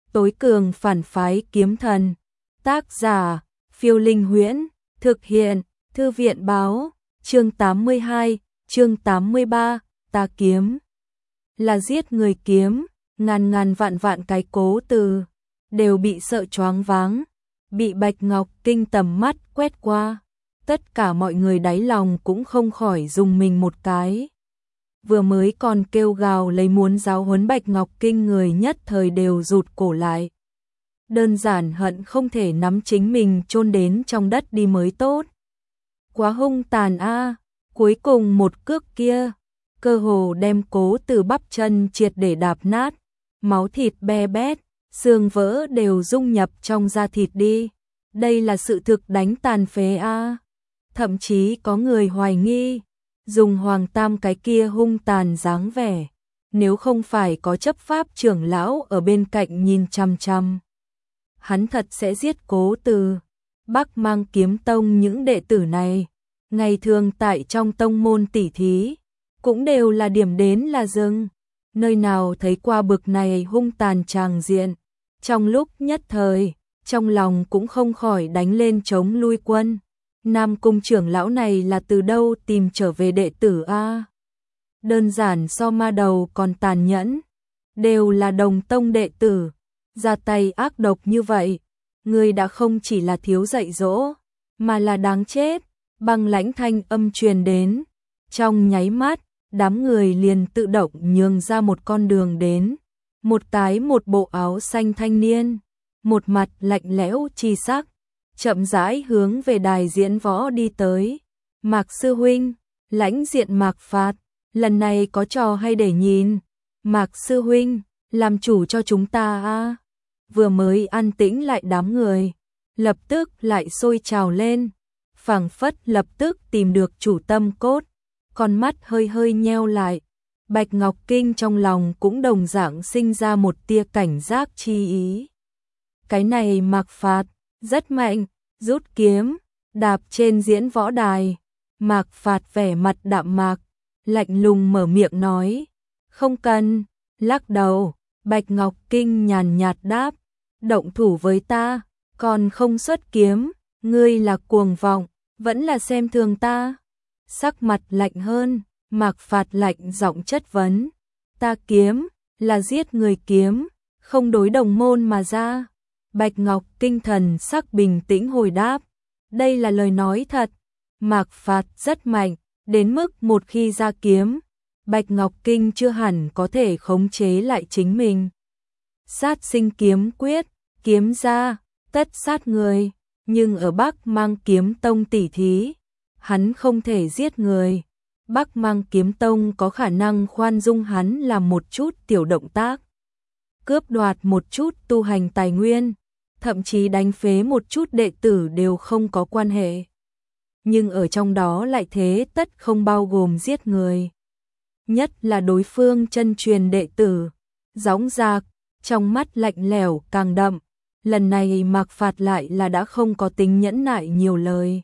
tối cường phản phái kiếm thần. Tác giả, Phiêu Linh Huyễn, thực hiện, Thư viện báo, chương 82, chương 83, ta kiếm. Là giết người kiếm, ngàn ngàn vạn vạn cái cố từ, đều bị sợ choáng váng, bị Bạch Ngọc Kinh tầm mắt quét qua. Tất cả mọi người đáy lòng cũng không khỏi dùng mình một cái. Vừa mới còn kêu gào lấy muốn giáo huấn Bạch Ngọc Kinh người nhất thời đều rụt cổ lại. Đơn giản hận không thể nắm chính mình chôn đến trong đất đi mới tốt. Quá hung tàn a, cuối cùng một cước kia, cơ hồ đem Cố Từ bắp chân triệt để đạp nát, máu thịt be bét, xương vỡ đều dung nhập trong da thịt đi. Đây là sự thực đánh tàn phế a. Thậm chí có người hoài nghi, dùng Hoàng Tam cái kia hung tàn dáng vẻ, nếu không phải có chấp pháp trưởng lão ở bên cạnh nhìn chằm chằm, hắn thật sẽ giết Cố Từ. Bắc Mang Kiếm Tông những đệ tử này, ngày thường tại trong tông môn tỉ thí, cũng đều là điểm đến là dừng, nơi nào thấy qua bực này hung tàn tràng diện. Trong lúc nhất thời, trong lòng cũng không khỏi đánh lên chống lui quân. Nam Cung trưởng lão này là từ đâu tìm trở về đệ tử a? Đơn giản so ma đầu còn tàn nhẫn, đều là đồng tông đệ tử, ra tay ác độc như vậy, người đã không chỉ là thiếu dạy dỗ, mà là đáng chết. Băng lãnh thanh âm truyền đến, trong nháy mắt, đám người liền tự động nhường ra một con đường đến. Một bộ áo xanh thanh niên, một mặt lạnh lẽo chi sắc, chậm rãi hướng về đài diễn võ đi tới. Mạc sư huynh, lãnh diện Mạc Phạt, lần này có trò hay để nhìn. Mạc sư huynh, làm chủ cho chúng ta a. Vừa mới an tĩnh lại đám người, lập tức lại sôi trào lên, phảng phất lập tức tìm được chủ tâm cốt, con mắt hơi hơi nheo lại. Bạch Ngọc Kinh trong lòng cũng đồng dạng sinh ra một tia cảnh giác chi ý. Cái này Mạc Phạt rất mạnh, rút kiếm, đạp trên diễn võ đài. Mạc Phạt vẻ mặt đạm mạc, lạnh lùng mở miệng nói, không cần, lắc đầu. Bạch Ngọc Kinh nhàn nhạt đáp, động thủ với ta, còn không xuất kiếm, ngươi là cuồng vọng, vẫn là xem thường ta. Sắc mặt lạnh hơn, Mạc Phạt lạnh giọng chất vấn, ta kiếm, là giết người kiếm, không đối đồng môn mà ra. Bạch Ngọc Kinh thần sắc bình tĩnh hồi đáp, đây là lời nói thật. Mạc Phạt rất mạnh, đến mức một khi ra kiếm, Bạch Ngọc Kinh chưa hẳn có thể khống chế lại chính mình. Sát sinh kiếm quyết, kiếm ra, tất sát người, nhưng ở Bắc Mang Kiếm Tông tỉ thí, hắn không thể giết người. Bắc Mang Kiếm Tông có khả năng khoan dung hắn làm một chút tiểu động tác, cướp đoạt một chút tu hành tài nguyên, thậm chí đánh phế một chút đệ tử đều không có quan hệ. Nhưng ở trong đó lại thế tất không bao gồm giết người. Nhất là đối phương chân truyền đệ tử, dõng dạc, trong mắt lạnh lẽo càng đậm. Lần này Mạc Phạt lại là đã không có tính nhẫn nại nhiều lời.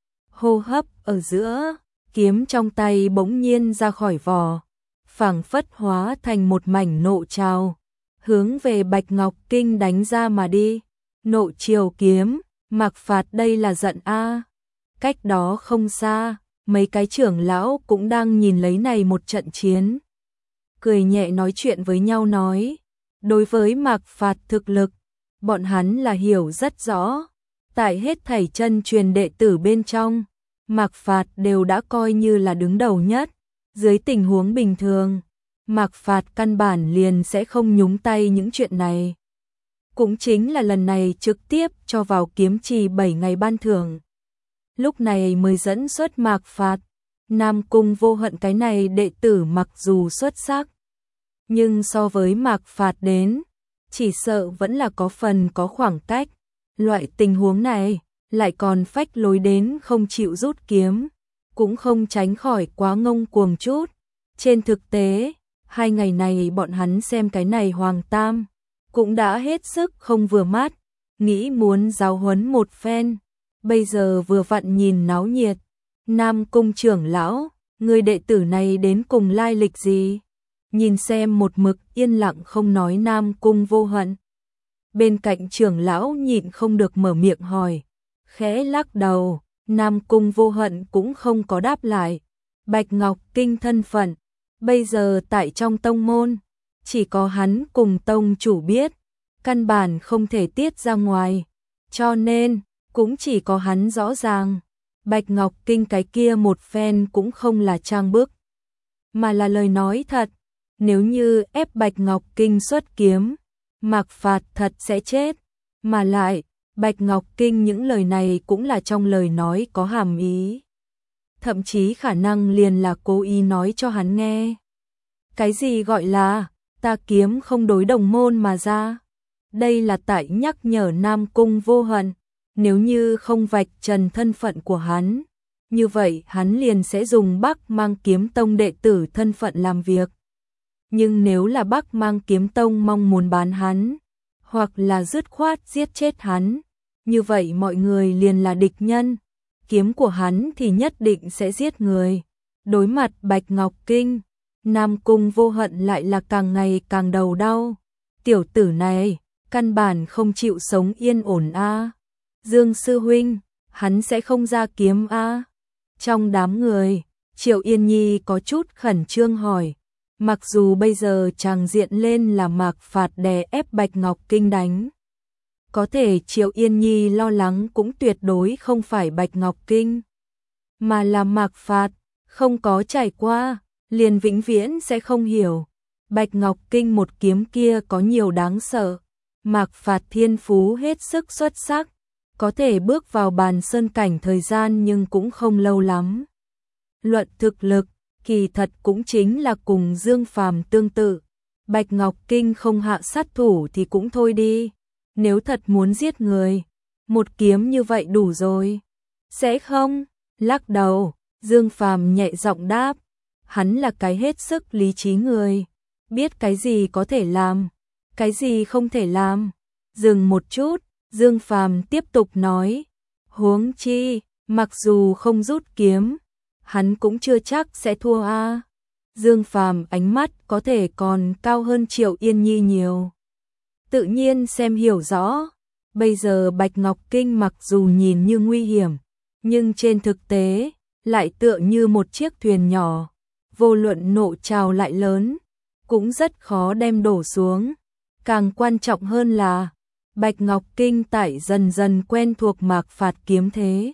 Hô hấp ở giữa, kiếm trong tay bỗng nhiên ra khỏi vỏ, phảng phất hóa thành một mảnh nộ trào, hướng về Bạch Ngọc Kinh đánh ra mà đi. Nộ triều kiếm, Mạc Phạt đây là giận a. Cách đó không xa, mấy cái trưởng lão cũng đang nhìn lấy này một trận chiến, cười nhẹ nói chuyện với nhau nói, đối với Mạc Phạt thực lực, bọn hắn là hiểu rất rõ. Tại hết thảy chân truyền đệ tử bên trong, Mạc Phạt đều đã coi như là đứng đầu nhất. Dưới tình huống bình thường, Mạc Phạt căn bản liền sẽ không nhúng tay những chuyện này. Cũng chính là lần này trực tiếp cho vào kiếm trì 7 ngày ban thưởng, lúc này mới dẫn xuất Mạc Phạt. Nam Cung Vô Hận cái này đệ tử mặc dù xuất sắc, nhưng so với Mạc Phạt đến, chỉ sợ vẫn là có phần có khoảng cách. Loại tình huống này, lại còn phách lối đến không chịu rút kiếm, cũng không tránh khỏi quá ngông cuồng chút. Trên thực tế, 2 ngày này bọn hắn xem cái này Hoàng Tam, cũng đã hết sức không vừa mắt, nghĩ muốn giáo huấn một phen. Bây giờ vừa vặn nhìn náo nhiệt, Nam Cung trưởng lão, người đệ tử này đến cùng lai lịch gì? Nhìn xem một mực yên lặng không nói Nam Cung Vô Hận, Bên cạnh trưởng lão nhịn không được mở miệng hỏi, khẽ lắc đầu, Nam Cung Vô Hận cũng không có đáp lại. Bạch Ngọc Kinh thân phận, bây giờ tại trong tông môn, chỉ có hắn cùng tông chủ biết, căn bản không thể tiết ra ngoài, cho nên cũng chỉ có hắn rõ ràng. Bạch Ngọc Kinh cái kia một phen cũng không là trang bức, mà là lời nói thật. Nếu như ép Bạch Ngọc Kinh xuất kiếm, Mạc Phạt thật sẽ chết. Mà lại, Bạch Ngọc Kinh những lời này cũng là trong lời nói có hàm ý. Thậm chí khả năng liền là cố ý nói cho hắn nghe. Cái gì gọi là, ta kiếm không đối đồng môn mà ra. Đây là tại nhắc nhở Nam Cung Vô Hận, nếu như không vạch trần thân phận của hắn, như vậy hắn liền sẽ dùng Bắc Mang Kiếm Tông đệ tử thân phận làm việc. Nhưng nếu là Bắc Mang Kiếm Tông mong muốn bán hắn, hoặc là dứt khoát giết chết hắn, như vậy mọi người liền là địch nhân, kiếm của hắn thì nhất định sẽ giết người. Đối mặt Bạch Ngọc Kinh, Nam Cung Vô Hận lại là càng ngày càng đầu đau. Tiểu tử này, căn bản không chịu sống yên ổn a. Dương sư huynh, hắn sẽ không ra kiếm a? Trong đám người, Triệu Yên Nhi có chút khẩn trương hỏi. Mặc dù bây giờ chàng diện lên là Mạc Phạt đè ép Bạch Ngọc Kinh đánh, có thể Triệu Yên Nhi lo lắng cũng tuyệt đối không phải Bạch Ngọc Kinh, mà là Mạc Phạt. Không có trải qua, liền vĩnh viễn sẽ không hiểu. Bạch Ngọc Kinh một kiếm kia có nhiều đáng sợ. Mạc Phạt thiên phú hết sức xuất sắc, có thể bước vào bàn sơn cảnh thời gian nhưng cũng không lâu lắm. Luận thực lực, kỳ thật cũng chính là cùng Dương Phàm tương tự. Bạch Ngọc Kinh không hạ sát thủ thì cũng thôi đi. Nếu thật muốn giết người, một kiếm như vậy đủ rồi. Sẽ không? Lắc đầu, Dương Phàm nhẹ giọng đáp. Hắn là cái hết sức lý trí người, biết cái gì có thể làm, cái gì không thể làm. Dừng một chút, Dương Phàm tiếp tục nói, huống chi, mặc dù không rút kiếm, hắn cũng chưa chắc sẽ thua a. Dương Phàm ánh mắt có thể còn cao hơn Triệu Yên Nhi nhiều. Tự nhiên xem hiểu rõ, bây giờ Bạch Ngọc Kinh mặc dù nhìn như nguy hiểm, nhưng trên thực tế, lại tựa như một chiếc thuyền nhỏ, vô luận nộ trào lại lớn, cũng rất khó đem đổ xuống. Càng quan trọng hơn là, Bạch Ngọc Kinh tại dần dần quen thuộc Mạc Phạt kiếm thế.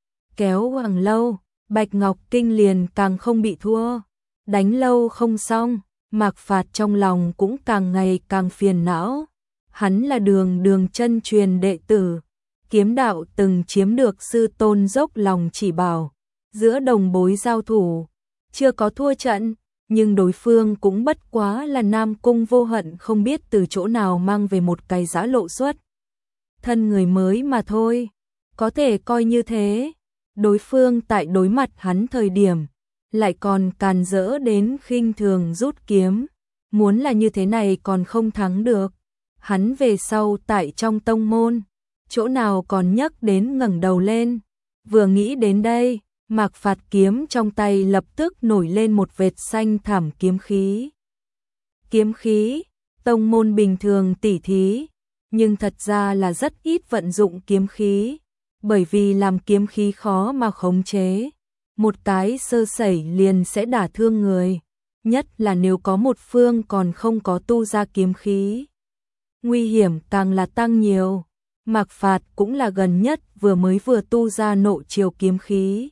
Kéo càng lâu, Bạch Ngọc Kinh liền càng không bị thua. Đánh lâu không xong, Mạc Phạt trong lòng cũng càng ngày càng phiền não. Hắn là đường chân truyền đệ tử, kiếm đạo từng chiếm được sư tôn dốc lòng chỉ bảo. Giữa đồng bối giao thủ, chưa có thua trận, nhưng đối phương cũng bất quá là Nam Cung Vô Hận không biết từ chỗ nào mang về một cái giã lộ xuất thân người mới mà thôi. Có thể coi như thế, đối phương tại đối mặt hắn thời điểm, lại còn càn rỡ đến khinh thường rút kiếm. Muốn là như thế này còn không thắng được. Hắn về sau tại trong tông môn, chỗ nào còn nhắc đến ngẩng đầu lên. Vừa nghĩ đến đây, Mạc Phạt kiếm trong tay lập tức nổi lên một vệt xanh thẳm kiếm khí. Kiếm khí, tông môn bình thường tỉ thí, nhưng thật ra là rất ít vận dụng kiếm khí, bởi vì làm kiếm khí khó mà khống chế. Một cái sơ sẩy liền sẽ đả thương người, nhất là nếu có một phương còn không có tu ra kiếm khí. Nguy hiểm càng là tăng nhiều. Mạc Phạt cũng là gần nhất vừa tu ra nộ chiều kiếm khí,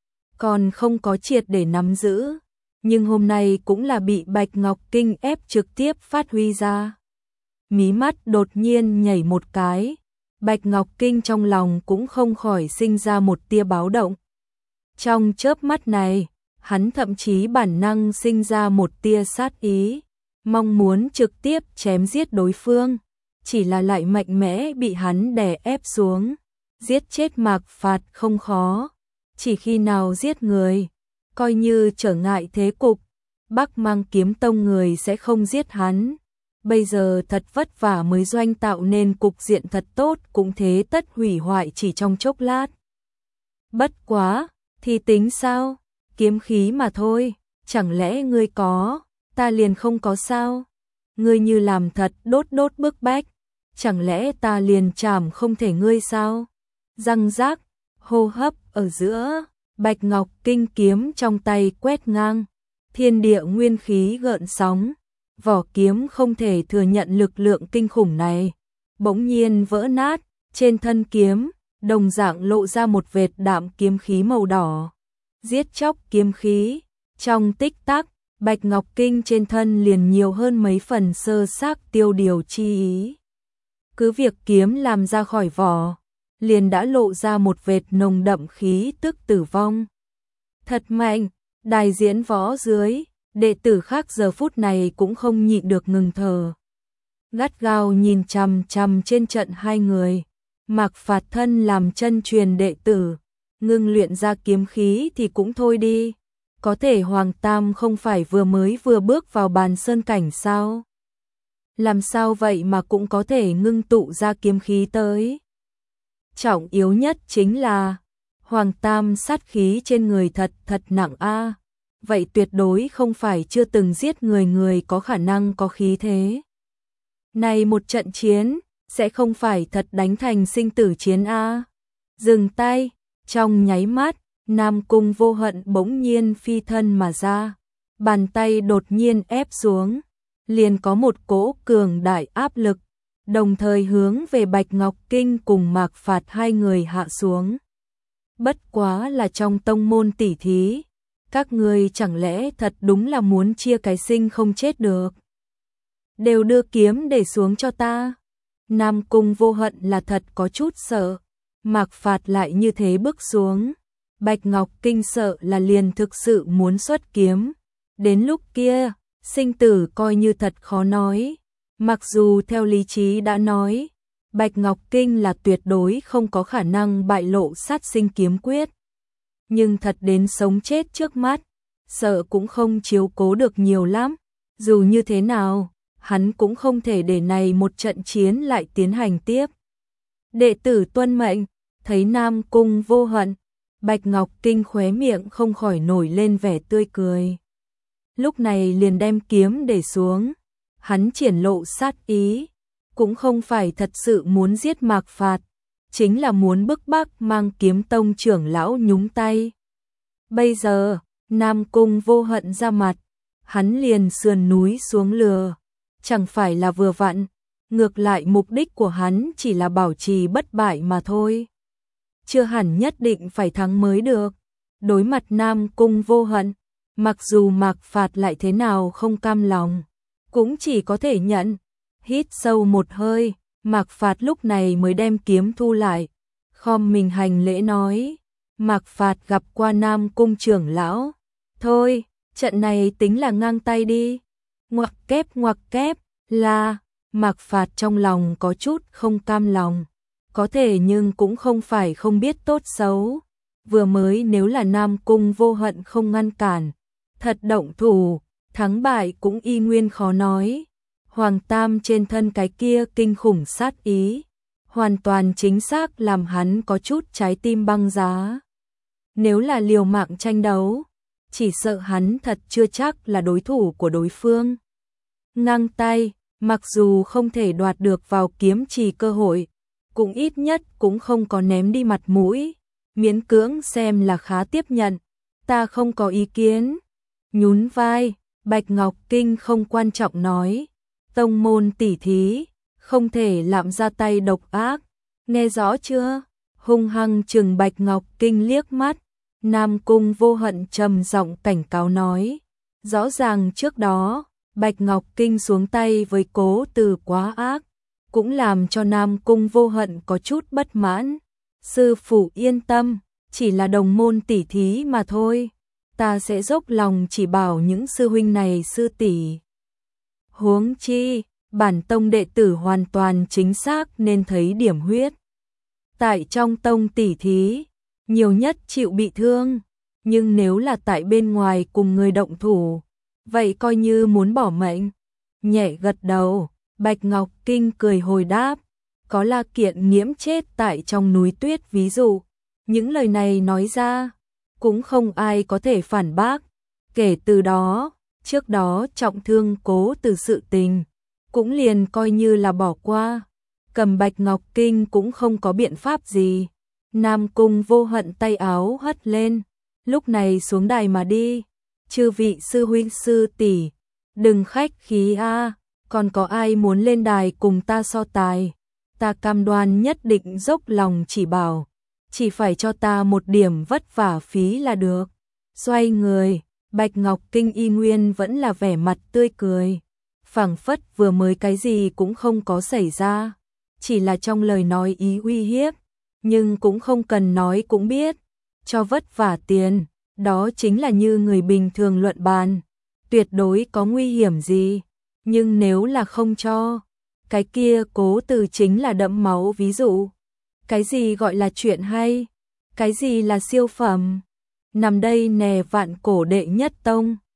còn không có triệt để nắm giữ, nhưng hôm nay cũng là bị Bạch Ngọc Kinh ép trực tiếp phát huy ra. Mí mắt đột nhiên nhảy một cái, Bạch Ngọc Kinh trong lòng cũng không khỏi sinh ra một tia báo động. Trong chớp mắt này, hắn thậm chí bản năng sinh ra một tia sát ý, mong muốn trực tiếp chém giết đối phương, chỉ là lại mạnh mẽ bị hắn đè ép xuống. Giết chết Mạc Phạt không khó, chỉ khi nào giết người, coi như trở ngại thế cục, Bắc Mang Kiếm Tông người sẽ không giết hắn. Bây giờ thật vất vả mới doanh tạo nên cục diện thật tốt cũng thế tất hủy hoại chỉ trong chốc lát. Bất quá, thì tính sao? Kiếm khí mà thôi, chẳng lẽ ngươi có, ta liền không có sao? Ngươi như làm thật đốt bức bách, chẳng lẽ ta liền chảm không thể ngươi sao? Răng rác, hô hấp ở giữa, Bạch Ngọc Kinh kiếm trong tay quét ngang, thiên địa nguyên khí gợn sóng, vỏ kiếm không thể thừa nhận lực lượng kinh khủng này, bỗng nhiên vỡ nát, trên thân kiếm, đồng dạng lộ ra một vệt đạm kiếm khí màu đỏ. Giết chóc kiếm khí, trong tích tắc, Bạch Ngọc Kinh trên thân liền nhiều hơn mấy phần sơ xác tiêu điều chi ý. Cứ việc kiếm làm ra khỏi vỏ, liền đã lộ ra một vệt nồng đậm khí tức tử vong. Thật mạnh, đài diễn võ dưới, đệ tử khác giờ phút này cũng không nhịn được ngừng thở. Gắt gao nhìn chằm chằm trên trận hai người, Mạc Phạt thân làm chân truyền đệ tử, ngưng luyện ra kiếm khí thì cũng thôi đi. Có thể Hoàng Tam không phải vừa bước vào bàn sơn cảnh sao? Làm sao vậy mà cũng có thể ngưng tụ ra kiếm khí tới? Trọng yếu nhất chính là Hoàng Tam sát khí trên người thật nặng a. Vậy tuyệt đối không phải chưa từng giết người có khả năng có khí thế. Này một trận chiến, sẽ không phải thật đánh thành sinh tử chiến a. Dừng tay, trong nháy mắt, Nam Cung Vô Hận bỗng nhiên phi thân mà ra, bàn tay đột nhiên ép xuống, liền có một cỗ cường đại áp lực, đồng thời hướng về Bạch Ngọc Kinh cùng Mạc Phạt hai người hạ xuống. Bất quá là trong tông môn tỉ thí, các ngươi chẳng lẽ thật đúng là muốn chia cái sinh không chết được? Đều đưa kiếm để xuống cho ta. Nam Cung Vô Hận là thật có chút sợ, Mạc Phạt lại như thế bước xuống. Bạch Ngọc Kinh sợ là liền thực sự muốn xuất kiếm. Đến lúc kia, sinh tử coi như thật khó nói. Mặc dù theo lý trí đã nói, Bạch Ngọc Kinh là tuyệt đối không có khả năng bại lộ sát sinh kiếm quyết. Nhưng thật đến sống chết trước mắt, sợ cũng không chiếu cố được nhiều lắm. Dù như thế nào, hắn cũng không thể để này một trận chiến lại tiến hành tiếp. Đệ tử tuân mệnh, thấy Nam Cung Vô Hận, Bạch Ngọc Kinh khóe miệng không khỏi nổi lên vẻ tươi cười. Lúc này liền đem kiếm để xuống, hắn triển lộ sát ý, cũng không phải thật sự muốn giết Mạc Phạt, chính là muốn bức bách Mang Kiếm Tông trưởng lão nhúng tay. Bây giờ, Nam Cung Vô Hận ra mặt, hắn liền sườn núi xuống lừa, chẳng phải là vừa vặn, ngược lại mục đích của hắn chỉ là bảo trì bất bại mà thôi. Chưa hẳn nhất định phải thắng mới được. Đối mặt Nam Cung Vô Hận, mặc dù Mạc Phạt lại thế nào không cam lòng, cũng chỉ có thể nhận. Hít sâu một hơi, Mạc Phạt lúc này mới đem kiếm thu lại, khom mình hành lễ nói, Mạc Phạt gặp qua Nam Cung trưởng lão, thôi, trận này tính là ngang tay đi. Ngoặc kép, là, Mạc Phạt trong lòng có chút không cam lòng, có thể nhưng cũng không phải không biết tốt xấu. Vừa mới nếu là Nam Cung Vô Hận không ngăn cản, thật động thủ, thắng bại cũng y nguyên khó nói. Hoàng Tam trên thân cái kia kinh khủng sát ý, hoàn toàn chính xác làm hắn có chút trái tim băng giá. Nếu là liều mạng tranh đấu, chỉ sợ hắn thật chưa chắc là đối thủ của đối phương. Ngang tay, mặc dù không thể đoạt được vào kiếm trì cơ hội, cũng ít nhất cũng không có ném đi mặt mũi, miễn cưỡng xem là khá tiếp nhận, ta không có ý kiến. Nhún vai, Bạch Ngọc Kinh không quan trọng nói, tông môn tỉ thí, không thể lạm ra tay độc ác, nghe rõ chưa? Hung hăng trừng Bạch Ngọc Kinh liếc mắt, Nam Cung Vô Hận trầm giọng cảnh cáo nói, rõ ràng trước đó, Bạch Ngọc Kinh xuống tay với Cố Từ quá ác, cũng làm cho Nam Cung Vô Hận có chút bất mãn. Sư phụ yên tâm, chỉ là đồng môn tỉ thí mà thôi, ta sẽ dốc lòng chỉ bảo những sư huynh này sư tỷ. Huống chi, bản tông đệ tử hoàn toàn chính xác nên thấy điểm huyết. Tại trong tông tỉ thí, nhiều nhất chịu bị thương, nhưng nếu là tại bên ngoài cùng người động thủ, vậy coi như muốn bỏ mệnh. Nhẹ gật đầu, Bạch Ngọc Kinh cười hồi đáp, có La Kiện nghiễm chết tại trong núi tuyết ví dụ, những lời này nói ra, cũng không ai có thể phản bác. Kể từ đó, trước đó trọng thương Cố Từ sự tình, cũng liền coi như là bỏ qua. Cầm Bạch Ngọc Kinh cũng không có biện pháp gì. Nam Cung Vô Hận tay áo hất lên, lúc này xuống đài mà đi. Chư vị sư huynh sư tỷ, đừng khách khí a, còn có ai muốn lên đài cùng ta so tài? Ta cam đoan nhất định dốc lòng chỉ bảo, chỉ phải cho ta một điểm vất vả phí là được. Xoay người, Bạch Ngọc Kinh y nguyên vẫn là vẻ mặt tươi cười, phảng phất vừa mới cái gì cũng không có xảy ra, chỉ là trong lời nói ý uy hiếp, nhưng cũng không cần nói cũng biết, cho vất vả tiền, đó chính là như người bình thường luận bàn, tuyệt đối có nguy hiểm gì, nhưng nếu là không cho, cái kia cố từ chính là đẫm máu. Ví dụ, cái gì gọi là chuyện hay, cái gì là siêu phẩm, nằm đây nè vạn cổ đệ nhất tông.